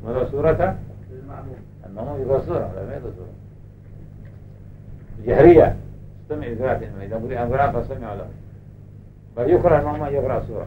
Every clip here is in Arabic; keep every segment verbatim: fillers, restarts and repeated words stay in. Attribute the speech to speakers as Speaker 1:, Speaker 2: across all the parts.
Speaker 1: ولا سورة
Speaker 2: للمأموم.
Speaker 1: المأموم يقرأ سورة ولا ما يقرأ سورة جهرية استمع لقراءة الإمام إذا قرأ القرآن فاستمعوا له بل يقرأ المأموم يقرأ سورة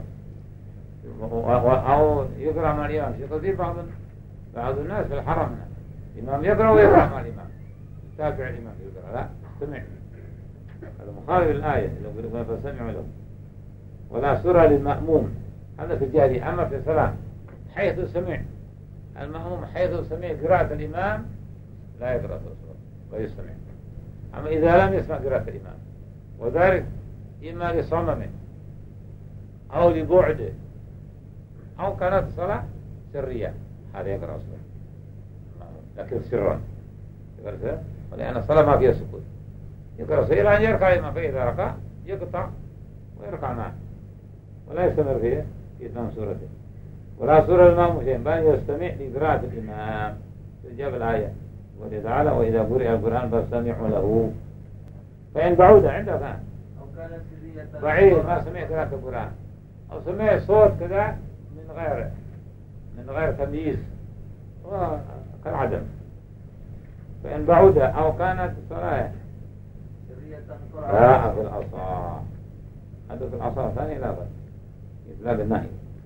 Speaker 1: أو يقرأ مع الإمام يقضي بعض بعض الناس في الحرم الإمام يقرأ ويقرأ مع الإمام تابع الإمام يقرأ لا استمع هذا مخالف الآية لو قلنا فاستمعوا له ولا سورة للمأموم هذا في الجهرية. أما في الصلاة حيث سمع المأموم حيث سمع قراءة الإمام لا يقرأ سورة ويستمع. أما إذا لم يسمع قراءة الإمام وذلك إما لصممه أو لبعده أو كانت الصلاة سرية هذا يقرأ سورة لكن سرا يقرأ سورة ولأن الصلاة ما فيها سكوت يقرأ سورة إلى أن يركع الإمام فإذا ركع يقطع ويركع معه ولا يستمر فيه في إتمام سورته. ولا سورة الإمام شيء بل يستمع لقراءة الإمام استجاب الآية وقال تعالى وإذا قرئ القرآن فاستمعوا له. فإن بعود عنده كان
Speaker 2: أو كان سرية
Speaker 1: بعيد ما سمع قراءة القرآن أو سمع صوت كذا من غير من غير تمييز كالعدم. فإن بعود أو كانت صلاة
Speaker 2: سرية
Speaker 1: لا في العصا هذا في العصا ثاني لا بد إطلاق النهي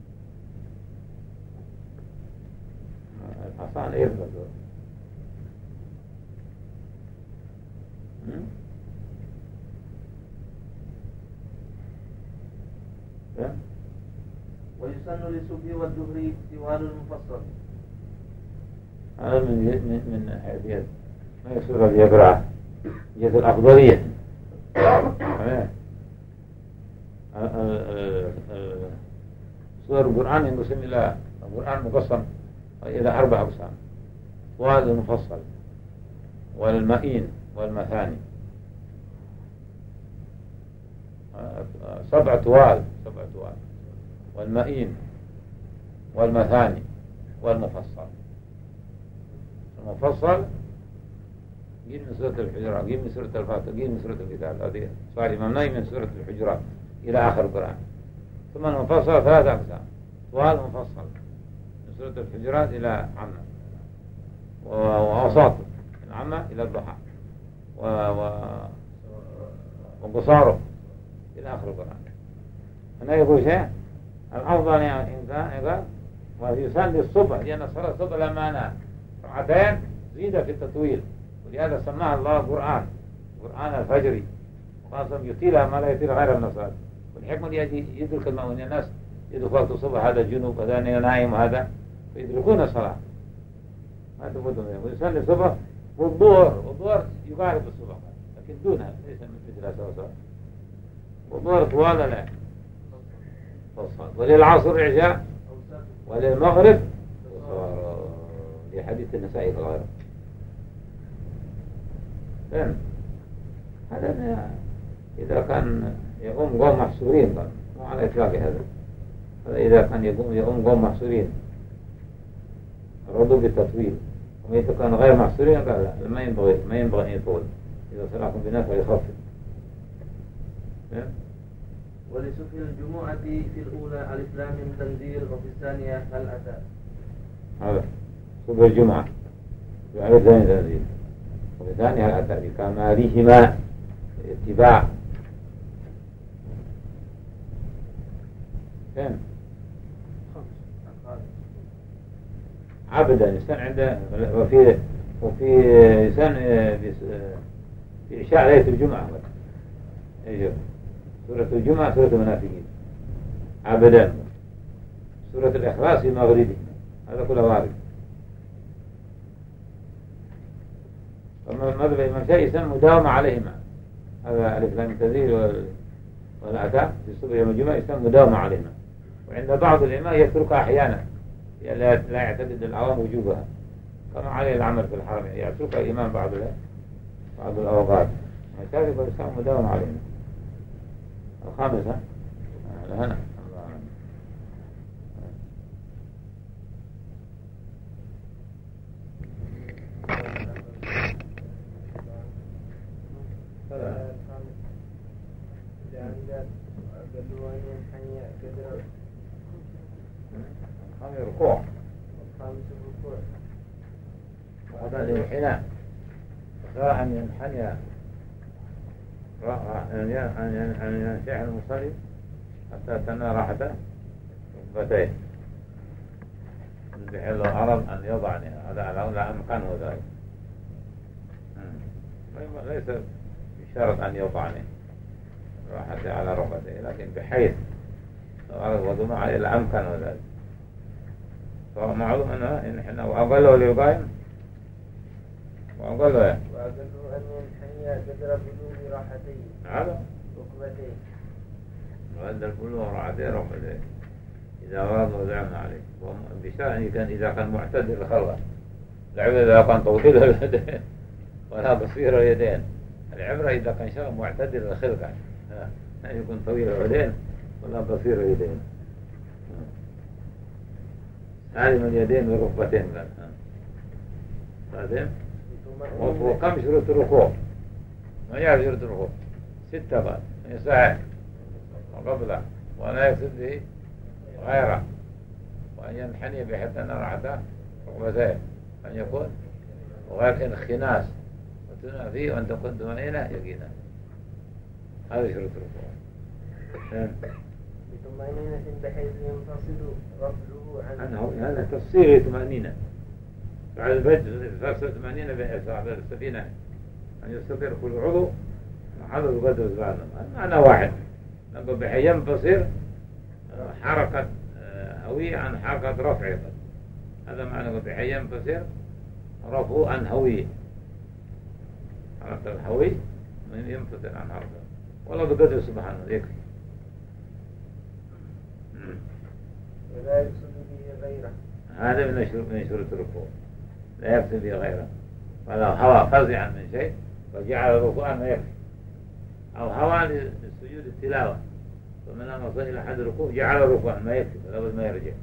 Speaker 1: العصا لا يثبت
Speaker 2: ويسن للصبح والظهر طوال المفصل.
Speaker 1: هذا من من من حيثية ما يصير اليقرأ جهة الأفضلية. سور القرآن ينقسم إلى القرآن مقسم إلى أربع أقسام طوال المفصل والمئين والمثاني سبع طوال سبع طوال والمئين والمثاني والمفصل. المفصل جيل من سورة الحجرات جيل من سورة الفاتحة جيل من سورة الكتاب هذه صار ممنوع من سورة الحجرات إلى آخر القرآن. ثم المفصل ثلاثة أقسام طوال مفصل من سورة الحجرات إلى عامة وأوساط من عامة إلى الضحى وقصاره إلى آخر القرآن. هنا يقول شيء الأفضل يعني إن كان ويسن الصبح لأن صلاة الصبح لما أنا ركعتين زيد في التطويل ولهذا سماها الله قرآن قرآن الفجر وخاصة يطيلها ما لا يطيل غير النصارى. والحكمة دي يدرك المؤمنين الناس يدرك وقت الصبح هذا الجنوب هذا نايم وهذا فيدركون الصلاة ما تفوتهم. ويسن الصبح والظهر والظهر يقارب الصبح لكن دونها ليس مثلها سوا سوا. والظهر طوال لا وللعصر عشاء وللمغرب لحديث النسائي الغير. فهم هذا إذا كان يقوم قوم محصورين مو على إطلاق هذا. هذا إذا كان يقوم يقوم قوم محصورين رضوا بالتطويل وإذا كان غير محصورين قال لا ما ينبغي ما ينبغي أن يطول إذا صلاكم بناس ويخفف.
Speaker 2: ولسفل الجمعة في الأولى الإسلام من تنزيل وفي الثانية هل أتى.
Speaker 1: هذا سفل الجمعة في الثانية تنزيل وفي الثانية هل أتى بكمالهما اتباع. فهم عبدا يستن عنده وفي وفي يستن في إشاء ليلة الجمعة أيوه سورة الجمعة سورة المنافقين عبدا سورة الإخلاص في مغربه هذا كله وارد. فمذهب الإمام الشافعي يسمى مداومة عليهما هذا الإسلام التنزيل والأتى في الصبح يوم الجمعة يسمى مداومة عليهما. وعند بعض العلماء يتركها أحيانا لا يعتقد العوام وجوبها كما عليه العمل في الحرم يتركها الإمام بعض بعض الأوقات الشافعي يسمى مداومة عليهما. الخامسة هنا الركوع
Speaker 2: خامس الركوع.
Speaker 1: وهذا الانحناء فقال أن ينحني أن ينشح المصلي حتى تنى راحته ركبتيه بحيث لو أراد أن يضعني هذا لا أمكنه ذلك، ليس بشرط أن يضعني راحته على ركبتيه، لكن بحيث لو أراد وضوء عليه لا أمكنه ذلك. فهو معلوم أنه إن إحنا وأقله ليقايم وأقله يعني
Speaker 2: وأقله أن ينحني قدر بلوغ راحتين
Speaker 1: هذا
Speaker 2: ركبتين
Speaker 1: وقدر بلوغ راحتين ركبتين إذا أراد وضعنا عليه بشأن كان إذا كان معتدل الخلق، العبرة إذا كان طويل اليدين ولا قصير اليدين، العبرة إذا كان شخص معتدل الخلق يعني يكون طويل اليدين ولا قصير اليدين، سالم اليدين والركبتين قال هذا. وكم شروط الركوع؟ ما يعرف شروط الركوع ستة قال يصحح وقبله ولا يقصد به غيره وأن ينحني بحيث أن راحته ركبتيه أن يكون وغير انخناس وتنى فيه وأن تكون طمأنينة يقينا. هذه شروط الركوع.
Speaker 2: بطمأنينة بحيث ينفصل رفعه عنه.
Speaker 1: هذا تفسير طمأنينة بعد البدء فصل طمأنينة بصاحب السفينة أن يستقر كل عضو محل القدر بعد معنى واحد نقول بحيث ينفصل حركة هوية عن حركة رفع، هذا معنى بحيث ينفصل رفعه عن هوية، حركة الهوي من ينفصل عن حركة والله بقدر سبحانه يكفي.
Speaker 2: ولا يقصد به غيره،
Speaker 1: هذا من شروط من شروط الركوع لا يقصد به غيره، ولو هوى فزعا من شيء فجعل ركوعا ما يكفي، أو هوى للسجود التلاوة فمن لم يصل إلى حد الركوع جعل ركوعا ما يكفي فلا بد ما يرجع.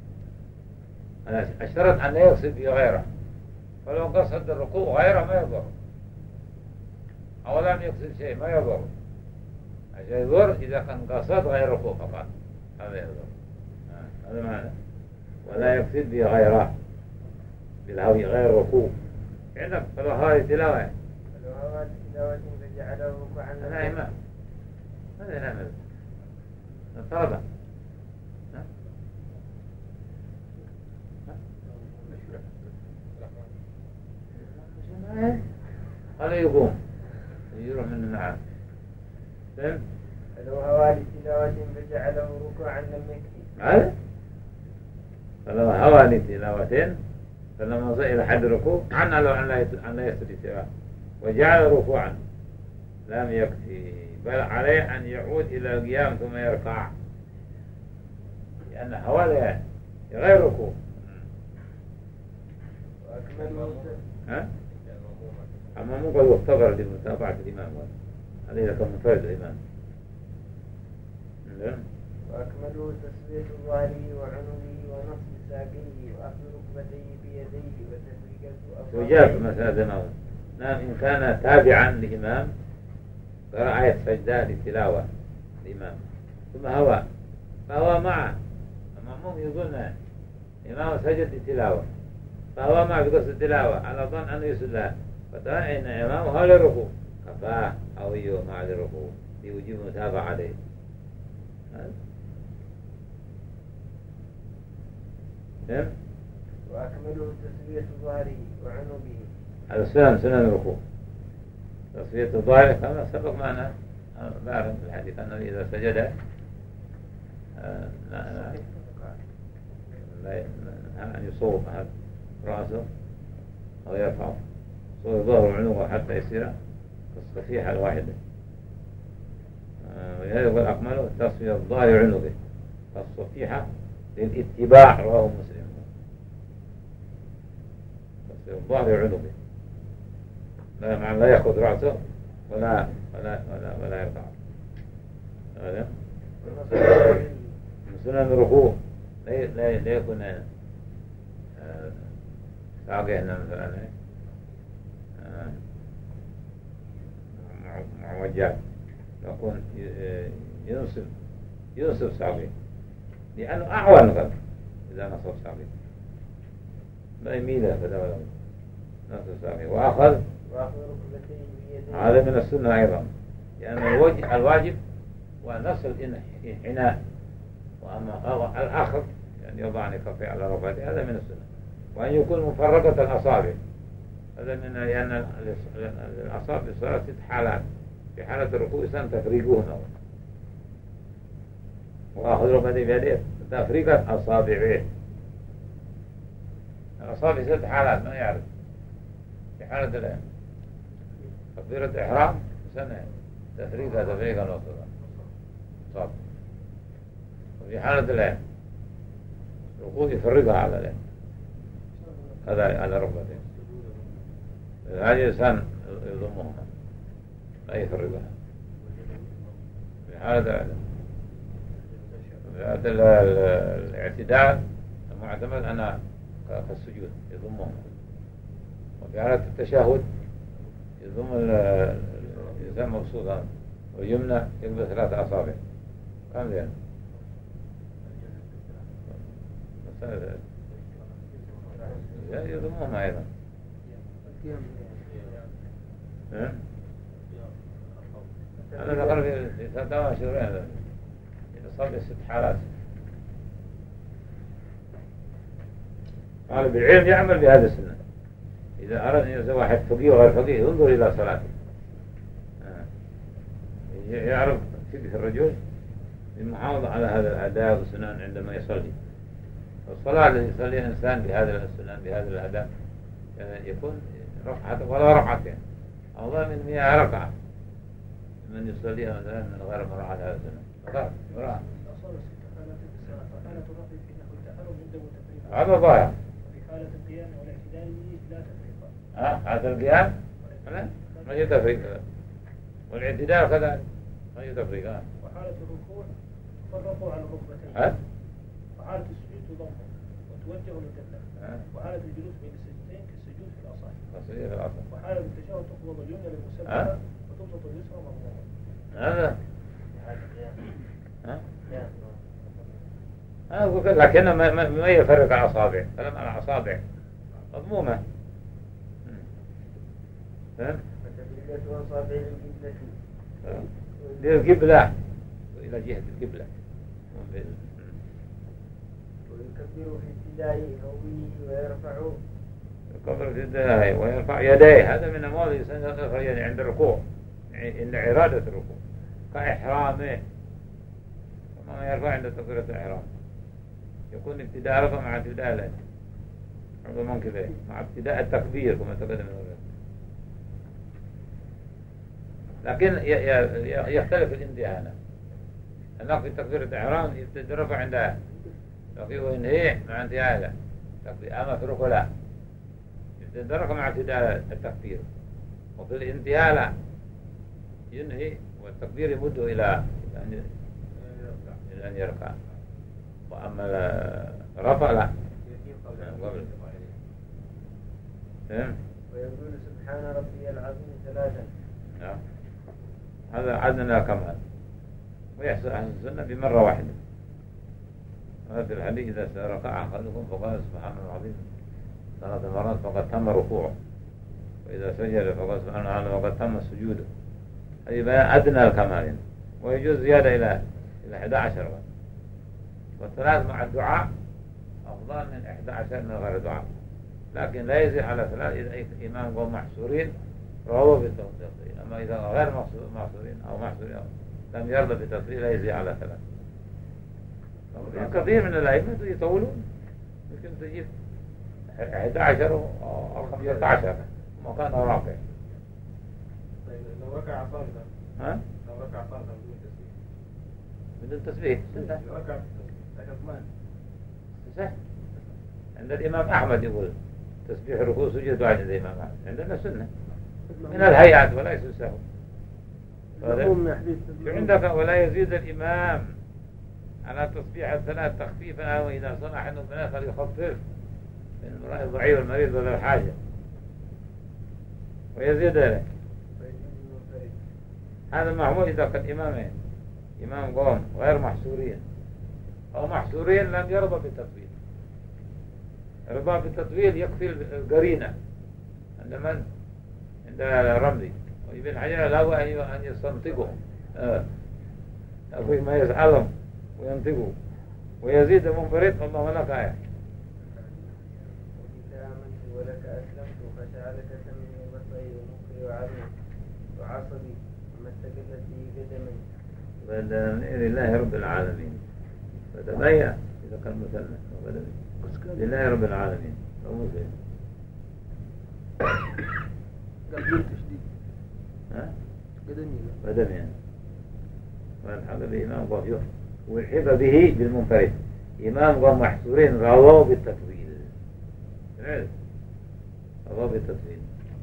Speaker 1: اشترط أن لا يقصد به غيره، فلو قصد الركوع غيره ما يضر، أو لم يقصد شيء ما يضر، عشان يضر إذا كان قصد غير الركوع فقط هذا يضر. هذا معنى ولا يقصد به غيره بالهوي غير الركوع عندك فلو هوى تلاوة
Speaker 2: فلو هوى تلاوة فجعله ركوعا
Speaker 1: هذا إمام هذا نعمل طلبة قال يقوم يروح من معه فهم؟
Speaker 2: فلو هوى لتلاوة فجعله ركوعا لم يكفي.
Speaker 1: هذا فلو هوى لتلاوة فلما وصل إلى حد الركوع عنه لو أن لا يسجد سواه وجعل ركوعا لم يكفي، بل عليه أن يعود إلى القيام ثم يركع، لأن هوى غير ركوع.
Speaker 2: وأكمل
Speaker 1: ها؟ أما مو قد يختبر لمتابعة الإمام هذا إذا كان منفرد الإمام.
Speaker 2: وأكمله تسوية ظهره وعنقه ونصب ساقيه وأخذ ركبتيه بيديه وتفريقه
Speaker 1: وجاب مسألة نوم. نعم إن كان تابعا لإمام قرأ آية سجدة لتلاوة الإمام ثم هوى فهو معه، المأموم يظن إمام سجد لتلاوة فهو معه بقصد التلاوة على ظن أنه يسجد لها فترى إن إمامه هو للركوع كفاه أو يو مع للركوع لوجوب متابعة عليه. نعم.
Speaker 2: وأكمله تسوية ظهره وعنقه.
Speaker 1: هذا سنن سنن الركوع تسوية الظهر كما سبق معنا بعرف في الحديث أنه إذا سجد لا لا لا أن يصوب رأسه أو يرفع صوب ظهره وعنقه حتى يصير الصفيحة الواحدة، ولهذا يقول أكمله تسوية الظهر وعنقه الصفيحة للاتباع رواه مسلم. الظهر وعنقه لا معنى لا يأخذ رأسه ولا ولا ولا ولا يرفع. هذا من سنن الركوع لا لا لا يكون ساقينا مثلا معوجات يكون ينصب ينصب ساقيه لأنه أعون غير إذا نصب ساقيه ما يميله كذا ولا نفس الساقين. وأخذ هذا من السنة أيضا، لأن يعني الوجه الواجب ونفس الانحناء، وأما الآخر يعني يضعني كفي على ركبته هذا من السنة. وأن يكون مفرقة الأصابع هذا من، لأن الأصابع في الصلاة ست حالات، في حالة الركوع سن تفريقهن، وأخذ ركبته بيده تفريقة أصابعه. الأصابع ست حالات ما يعرف. في حالة الآن تكبيرة إحرام سنة تفريقها تفريقا وصلا صاب. وفي حالة الآن ركوع يفرقها على الآن هذا على ركبتين، هذه لسان يضمهما لا يفرقها. في حالة الاعتدال المعتمد أنا كالسجود يضمهما. وفي حالة التشهد يضم الإنسان مبسوطا واليمنى يقبل ثلاثة أصابع. كم ذلك؟ يضمهما أيضا. أنا ذكر في ثلاثة وعشرين الأصابع ست حالات. قال بالعلم يعمل بهذا السنة. إذا أراد أن يزوج واحد فقيه وغير فقيه ينظر إلى صلاته، يعرف فقه الرجل بالمحافظة على هذا الأداء والسنن عندما يصلي. والصلاة التي يصليها الإنسان بهذا السنن بهذا الأداء يعني يكون ركعة ولا ركعتين، أفضل من مئة ركعة من يصليها مثلا من غير مراعاة هذا السنن. مراعاة هذا ضايع.
Speaker 3: في حالة القيام والاعتدال لا تفريق.
Speaker 1: ها حالة القيام لا ما هي تفريق، والاعتدال كذلك ما هي تفريق.
Speaker 3: وحالة الركوع فرقوا على الركبتين.
Speaker 1: ها
Speaker 3: وحالة السجود تضمه وتوجه للقبلة. وحالة الجلوس بين السجدتين كالسجود في الأصح.
Speaker 1: كالسجود في الأصح.
Speaker 3: وحالة التشهد تقبض اليمنى للمسبحة وتبسط اليسرى مضمومة.
Speaker 1: هذا ها أنا أقول لكن ما ما يفرق الأصابع، كلام على الأصابع مضمومة. فهم؟
Speaker 4: فتبريدة أصابع القبلة
Speaker 1: للقبلة وإلى جهة القبلة.
Speaker 4: ويكبر في ابتدائه قومه ويرفع
Speaker 1: يكبر في ابتدائه ويرفع يديه. هذا من أمور الإنسان يرفع يديه عند الركوع، عند إرادة الركوع كإحرامه، وما يرفع عند تكبيرة الإحرام. يكون ابتداء رفع مع ابتداء الأجل عند المنكبين مع ابتداء التكبير كما تقدم من الرجل. لكن يختلف الانتهاء هنا. هناك في تكبيرة الإحرام يبتدأ رفع عندها، لكن ينهي مع انتهاء له تكبير. أما في الركوع لا، يبتدأ رفع مع ابتداء التكبير، وفي الانتهاء لا، ينهي والتكبير يمده إلى أن يركع. وأما رفع لا قبل.
Speaker 4: ويقول سبحان ربي العظيم ثلاثا.
Speaker 1: هذا عدنا كمال، ويحصل أهل السنة بمرة واحدة. هذا في الحديث إذا ركع أحدكم فقال سبحان العظيم ثلاث مرات فقد تم ركوعه، وإذا سجد فقال سبحان الله فقد تم سجوده. هذه بيان أدنى الكمال، ويجوز زيادة إلى إلى أحد عشر. والثلاث مع الدعاء أفضل من أحد عشر من غير دعاء، لكن لا يزيد على ثلاث إذا إمام قوم محصورين رواه بالتفصيل. أما إذا غير محصورين أو محصورين لم يرضى بالتفصيل لا يزيد على ثلاث. كثير من الأئمة يطولون، يمكن تجيب أحد عشر أو خمسة عشر مكان رافع.
Speaker 3: لو ركع صامتا
Speaker 1: ها؟
Speaker 3: لو ركع صامتا بدون
Speaker 1: بدون
Speaker 3: تسبيح
Speaker 1: تسبيح
Speaker 3: لو ركع تكبمان
Speaker 1: صح. عند الإمام أحمد يقول تسبيح ركوع سجود بعد الإمام أحمد، عندنا سنة من الهيئات ولا يسوسه. عندك ولا يزيد الإمام على تصبيح الثلاث تخفيفا، أو إذا صنع أنه بناء فليخفف من المرأة الضعيف والمريض ولا الحاجة ويزيد له. هذا معمول إذا كان إمامين، إمام قوم غير محصورين أو محصورين لم يرضى بالتطبيق. الرضا بالتطويل يكفي القرينة عند من؟ عند الرملي. وابن حجر له أن يستنطقه آه. أو ما يسألهم وينطقوا ويزيد منفرد الله لك آية.
Speaker 4: وبك آمنت ولك أسلمت فجعلك سمعي وبصري ومخي وعلمي وعصبي وما استقلت به قدمي.
Speaker 1: بدأ لله رب العالمين. فتبين إذا كان مثنى لله رب العالمين أو مسلم.
Speaker 3: قلبي تشديد.
Speaker 1: ها؟
Speaker 3: قدمي.
Speaker 1: قدمي يعني. والحق بإمام ضعيف والحب به بالمنفرد. إمام قام محصورين رواه بالتطويل. سمعت؟ رواه بالتطويل.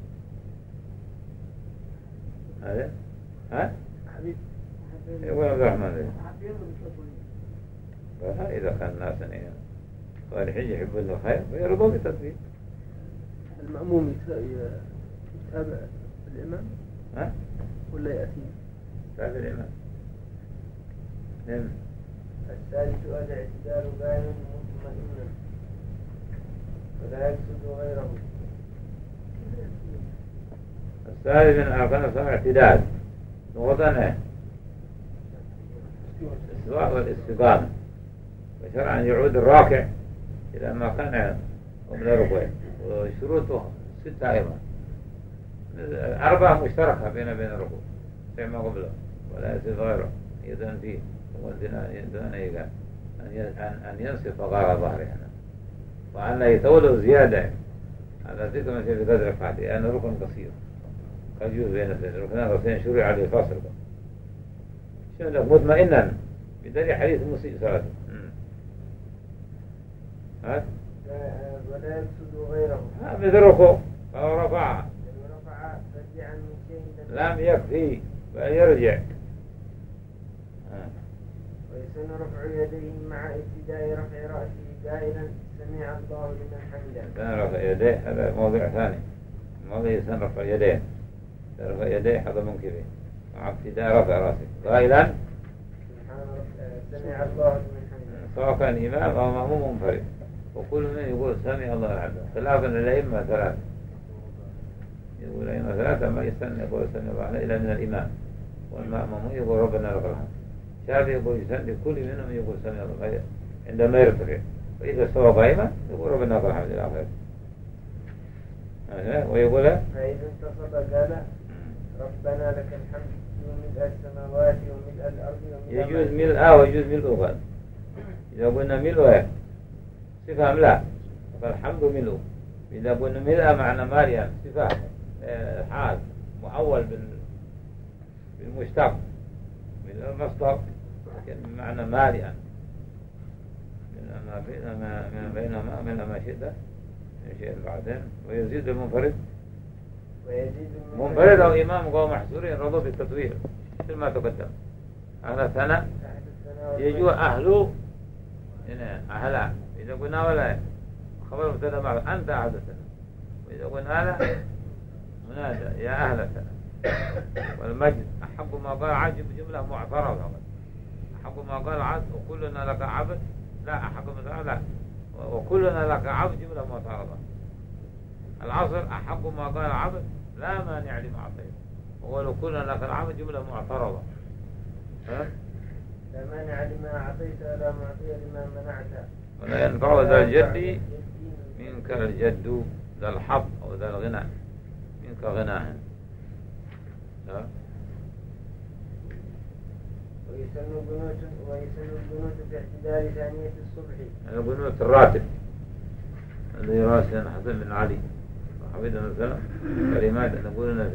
Speaker 1: هذا؟ ها؟
Speaker 3: حبيب.
Speaker 1: يقول عبد الرحمن إذا كان الناس صالحين يحبون الخير ويرضوا بالتطويل.
Speaker 3: المأموم يتابع الإمام
Speaker 1: ها؟
Speaker 3: ولا يأتي؟
Speaker 1: يتابع الإمام. نعم.
Speaker 4: الثالث الاعتدال باين مطمئنا ولا يقصد غيره.
Speaker 1: الثالث من أركان الصلاة اعتدال لغتنا الاستواء والاستقامة. وشرعا يعود الراكع إلى ما كان قبل الركوع وشروطه ستة أيضا. أربعة مشتركة بين بين الركوع فيما قبله ولا يصير غيره يدن فيه دون أن أن ينصف غار ظهره وأن لا يطول زيادة على ذلك ما في قدر ركعته لأنه ركن قصير قد يجوز بين الركنين الركنين شرع عليه فاصل شنو مطمئنا بدليل حديث مسيء صلاته. ها؟
Speaker 4: ولا يقصد غيره.
Speaker 1: ها مثل الركوع فهو رفعها
Speaker 4: رفع رجعا من شيء
Speaker 1: لم يكفي بل يرجع.
Speaker 4: ويسن رفع يديه مع ابتداء رفع رأسه قائلا سمع الله لمن حمده.
Speaker 1: سن رفع يديه هذا موضوع ثاني. موضوع سن رفع يديه رفع يديه هذا منكبه مع ابتداء رفع رأسه قائلا
Speaker 4: سمع الله لمن حمده
Speaker 1: سواء كان إمام أو مأموم منفرد وكل من يقول سمع الله لمن حمده خلافا للأئمة ثلاثة. يقول الأئمة ثلاثة ما يستنى يقول سمع الله إلا من الإمام والمأموم يقول ربنا لك الحمد. شافعي يقول يسلم كل منهم يقول سمع الله عندما يرتفع وإذا استوى قائما يقول ربنا لك الحمد إلى آخره. ويقول
Speaker 4: فإذا انتصب قال ربنا لك الحمد وملء السماوات وملء الأرض وملء
Speaker 1: يجوز ملء ويجوز ملء قال. إذا قلنا ملء صفة لا فالحمد ملء. إذا قلنا ملء معنى ماليا صفة حال مؤول بالمشتق من المصدر لكن معنى مالئا من ما بينما من بينما من ما شئت من شيء بعدين. ويزيد المنفرد
Speaker 4: ويزيد
Speaker 1: منفرد أو إمام قوم محصورين رضوا بالتطويل مثل ما تقدم. أهل الثناء يجوا أهله هنا أهلا إذا قلنا ولا خبر مبتدا معه أنت أهل الثناء وإذا قلنا لا منادى يا أهل الثناء. والمجد أحق ما قال عبد بجملة معترضة. أحق ما قال عبد وكلنا لك عبد لا أحق ما لا وكلنا لك عبد جملة معترضة. العصر أحق ما قال عبد لا مانع لما أعطيت وقالوا كلنا لك العبد جملة معترضة. ها؟
Speaker 4: لا مانع لما أعطيت ولا معطي لما منعت.
Speaker 1: ولا ينفع ذا الجد منك الجد ذا الحظ أو ذا الغنى منك غناه.
Speaker 4: ويسن القنوت ويسن القنوت في اعتدال ثانية الصبح.
Speaker 1: القنوت الراتب الذي يراسل حسن بن علي وحفيد مثلا كلمات نقول لنا في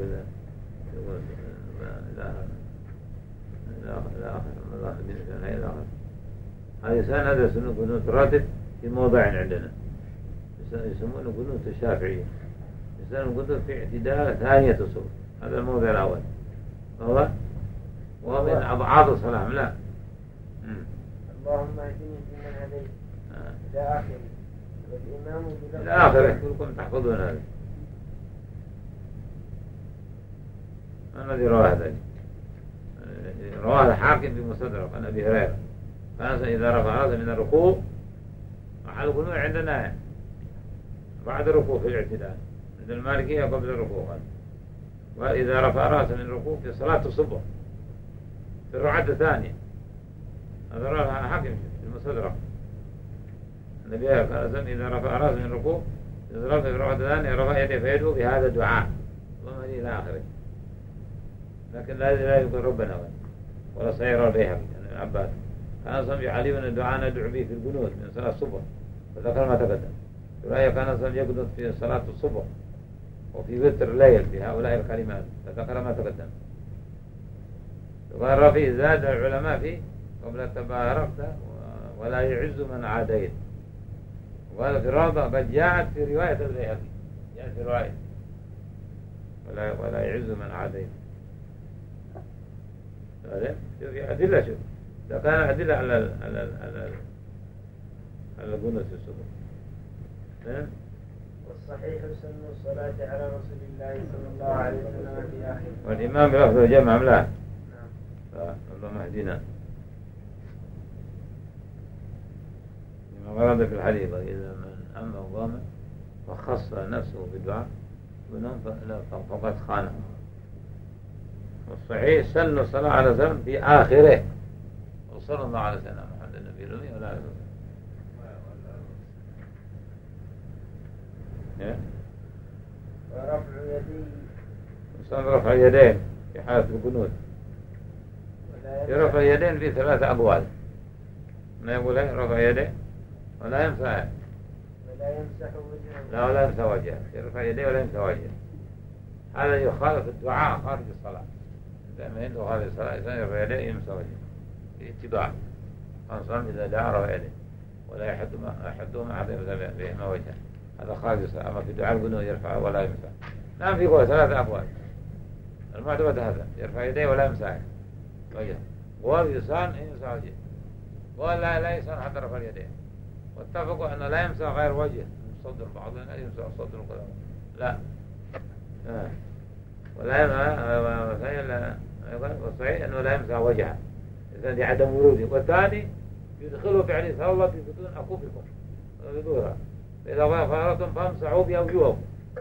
Speaker 1: لا لا لا الله من لا إله هذا سنة هذا سنة قنوت الراتب في موضع عندنا يسمونه قنوت الشافعية. يسمونه قنوت في اعتدال ثانية الصبح. هذا الموضع الأول هو وهو من أضعاف الصلاة لا.
Speaker 4: اللهم اهدني فيمن هديت إلى آخره. والإمام
Speaker 1: إلى آخره كلكم تحفظون هذا. ما الذي رواه ذلك؟ رواه الحاكم بمستدرك عن أبي هريرة كان إذا رفع رأسه من الركوع محل القنوت عندنا بعد الركوع في الاعتدال، عند المالكية قبل الركوع، وإذا رفع رأسه من الركوع في صلاة الصبح في الركعة الثانية. هذا رأى حاكم في المستدرك، النبي صلى الله عليه وسلم إذا رفع رأسه من الركوع في الركعة الثانية رفع يديه فيدعو بهذا الدعاء ثم إلى آخره. لكن لا لا يقول ربنا ولا صير البيهقي عن عباس كان صلى علي أن الدعاء ندعو به في القنوت من صلاة الصبح، فذكر ما تقدم. رأي كان صلى يقنط في صلاة الصبح وفي وتر الليل بهؤلاء الكلمات، فذكر ما تقدم. وقال رفي زاد العلماء فيه قبل تباركت ولا يعز من عاديت. وقال في الروضة قد جاءت في رواية البيهقي، جاءت في رواية ولا ولا يعز من عاديت. هذا في أدلة، شوف ده كان أدلة على ال على ال على ال على القنوت في الصبح.
Speaker 4: والصحيح سن الصلاة على رسول الله صلى الله عليه وسلم في آخر.
Speaker 1: والإمام بلفظ الجمع لا.
Speaker 4: نعم.
Speaker 1: فالله مهدينا. لما ورد في الحديث إذا من أم أو قام وخص نفسه بالدعاء فقد خانه. والصحيح سن الصلاة على وسلم في آخره، وصلى الله على سيدنا محمد النبي الأمي ولا عليه وسلم.
Speaker 4: ورفع يديه
Speaker 1: وصل رفع اليدين في حالة القنوت. في رفع اليدين في ثلاثة أقوال. ما يقول ايه رفع يديه ولا يمسح
Speaker 4: ولا يمسح وجهه.
Speaker 1: لا ولا يمسح وجهه، يرفع يديه ولا يمسح وجهه. هذا يخالف الدعاء خارج الصلاة. لما عنده خارج الصلاة إنسان يرفع يديه يمسح وجهه اتباع. خاصة إذا دعا رفع يديه ولا يحدهما أحدهما أحد يمسح بهما وجهه، هذا خارج الصلاة. أما في دعاء القنوت يرفع ولا يمسح. نعم في قول ثلاثة أقوال. المعتمد هذا يرفع يديه ولا يمسح وجهه. قول يسان يمسح وجهه، قول لا لا يسان حتى رفع اليدين. واتفقوا أن لا يمسح غير وجهه، صدر بعضهم لا يمسح صدر القدم لا آه. ولا يمسح والصحيح أنه لا يمسح وجهه إذن عدم وروده. والثاني يدخله في حديث الله في بطون أكفكم وبدورها فإذا فرغتم فامسحوا بأوجهكم.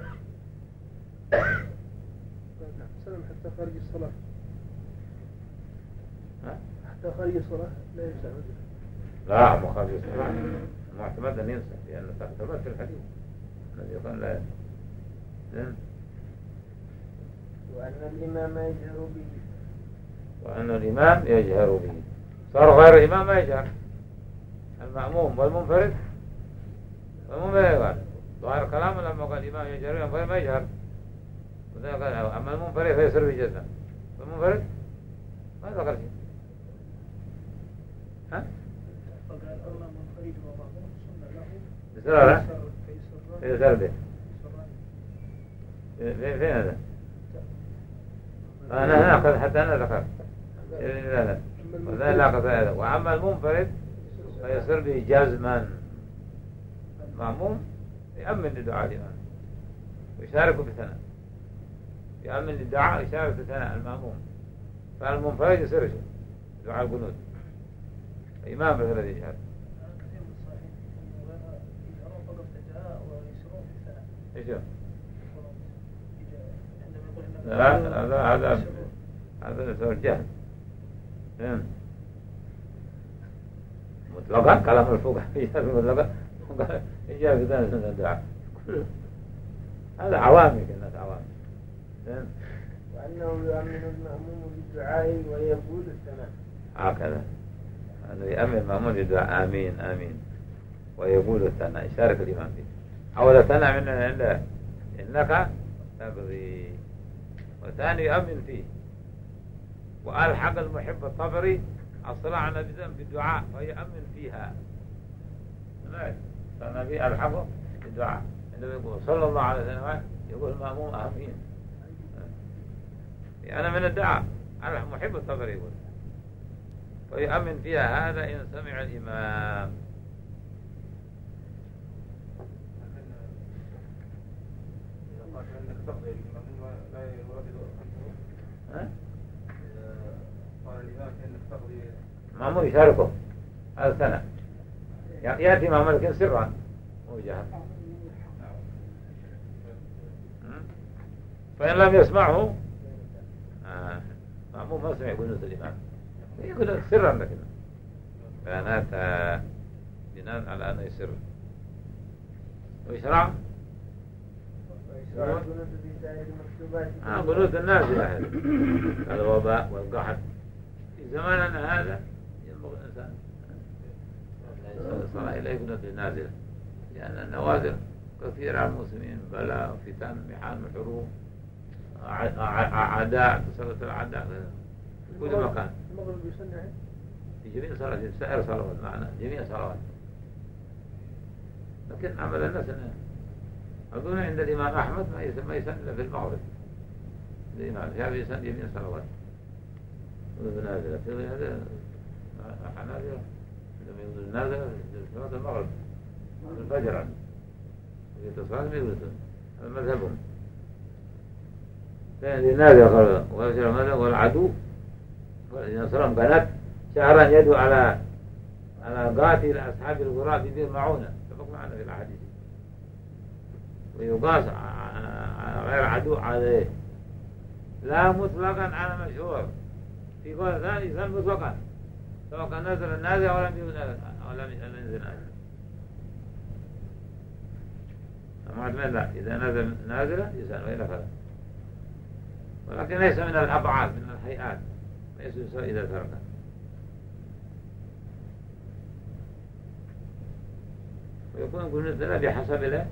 Speaker 3: سلم حتى خارج الصلاة،
Speaker 1: ها؟
Speaker 3: حتى خارج الصلاة لا يمسح وجهه.
Speaker 1: لا مو خارج الصلاة، معتمد أن يمسح لأنه ثبت في الحديث الذي قال لا يمسح.
Speaker 4: وأن الإمام يجهر به.
Speaker 1: وأن الإمام يجهر به. صار غير الإمام ما يجهر، المأموم والمنفرد والمنفرد يقال ظاهر كلامه لما قال الإمام يجهر والمنفرد ما يجهر. أما المنفرد فيسر بجزم والمنفرد ما ذكر شيء. ها؟
Speaker 3: فقال أما منفرد ومأموم سنة له
Speaker 1: بسرعة لا؟
Speaker 3: فيسر
Speaker 1: فيسر به. فين فين هذا؟ أنا هنا حتى أنا ذكر لا لا وذا لا قصد هذا. وأما المنفرد فيصير به جزما. المأموم يأمن لدعاء الإمام ويشارك في ثناء، يأمن للدعاء يشارك في ثناء المأموم. فالمنفرد يصير شو دعاء القنوت الإمام بس الذي يشارك.
Speaker 3: كثير من الصحيح إنه يجهرون فقط الدعاء ويسرون في الثناء.
Speaker 1: إيش هو؟
Speaker 3: عندما يقول
Speaker 1: لا هذا هذا هذا يصير جهل. مطلقا كلام الفقهاء مطلقا إجابة من الدعاء هذا عوامي الناس عوامي.
Speaker 4: وأنه يؤمن المأموم بالدعاء ويقول الثناء.
Speaker 1: هكذا أنه يأمن المأموم بالدعاء آمين آمين ويقول الثناء يشارك الإمام فيه. أول الثناء من عنده إنك تبغي، والثاني يؤمن فيه. وألحق المحب الطبري الصلاة على النبي بالدعاء ويؤمن فيها. فالنبي ألحقه بالدعاء عندما يقول صلى الله عليه وسلم يقول المأموم آمين. أنا من الدعاء المحب الطبري يقول ويؤمن فيها هذا إن سمع الإمام. المأموم يشاركه هذا سنة يأتي مع ملك سرا مو جهر. فإن لم يسمعه آه. مأموم ما سمع قنوت الإمام يقول سرا لكن بيانات آه. بناء على أنه يسر ويشرع آه قنوت النازلة الوباء والقحط في زماننا هذا ينبغي الإنسان صار إليه قنوت النازلة لأن النوازل كثيرة على المسلمين بلاء وفتن محال وحروب أعداء تسلط الأعداء في كل مكان
Speaker 3: المغرب يصنع
Speaker 1: في جميع صلوات في سائر صلوات معنا جميع صلوات لكن عمل الناس أنه أظن عند الإمام أحمد ما يسن ما يسن إلا في المغرب الإمام الشافعي يسن جميع صلوات والنازلة في هذا حنازلة لما يقول النازلة في صلاة المغرب الفجر عنه يتصال بيقولون هذا مذهبهم النازلة ويجرى ماذا والعدو والذين صلهم كانت شهرا يدعو على على قاتل أصحاب الغراب في بئر معونة سبق معنا في الأحاديث ويقاس غير عدو عليه لا مطلقا على مشهور في قول ثاني يسمى مطلقا سواء كان نزل النازل أو لم ينزل نازل معتمد لا إذا نزل نازلة يسأل وإلا فلا ولكن ليس من الأبعاد من الهيئات ليس يسأل إذا ترك ويكون قنوت لا بحسب له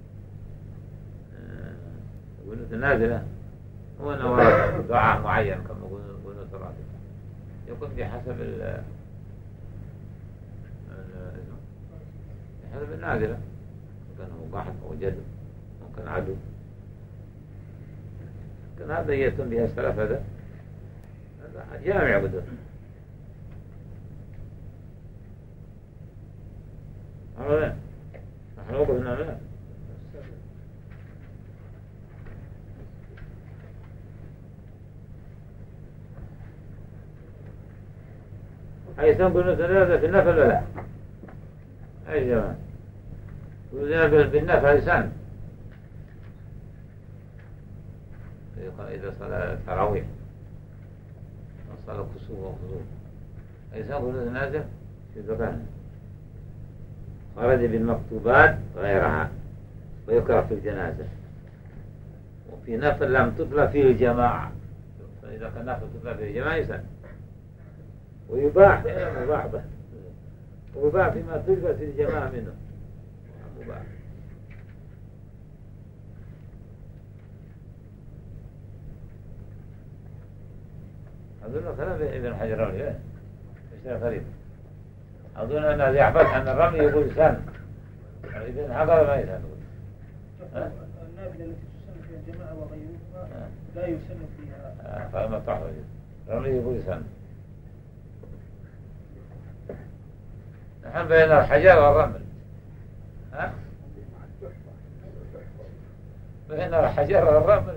Speaker 1: قنوت النازلة هو نوع دعاء معين كما قنوت الراتب يكون بحسب ال بحسب النازلة ممكن هو قاحط أو جد ممكن عدو ممكن هذا يتم بها السلف هذا هذا جامع بدر هذا نحن وقفنا لا أي تنقل ثلاثة في النفل ولا لا أي جماعة وذلك بالنفل لسان إذا صلى التراويح صلى الكسوف والخضوع أي تنقل ثلاثة في ذكان خرج بالمكتوبات غيرها ويكره في الجنازة وفي نفل لم تطلع فيه الجماعة فإذا كان نفل تطلع فيه الجماعة يسن ويباح مباح به ويباح فيما تلبس الجماعة منه مباح أظن كلام ابن حجر رمي ايش غريب أظن أن هذا يحفظ أن الرمي يقول سن ابن حجر ما يسن
Speaker 3: النافلة التي تسن فيها الجماعة وغيرها لا يسن فيها
Speaker 1: فما تحفظ الرمي يقول سن نحن بين الحجر والرمل ها بين الحجر والرمل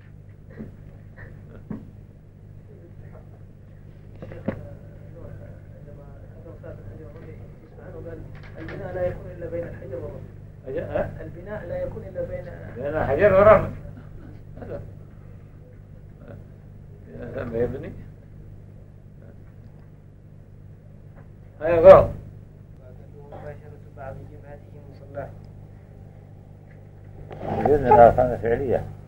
Speaker 3: البناء لا يكون إلا بين الحجر والرمل البناء لا يكون إلا بين
Speaker 1: بين الحجر والرمل هذا هذا يبني هاي غلط
Speaker 4: مباشرة بعض جبهته مصلاه
Speaker 1: بإذن الله كانت فعلية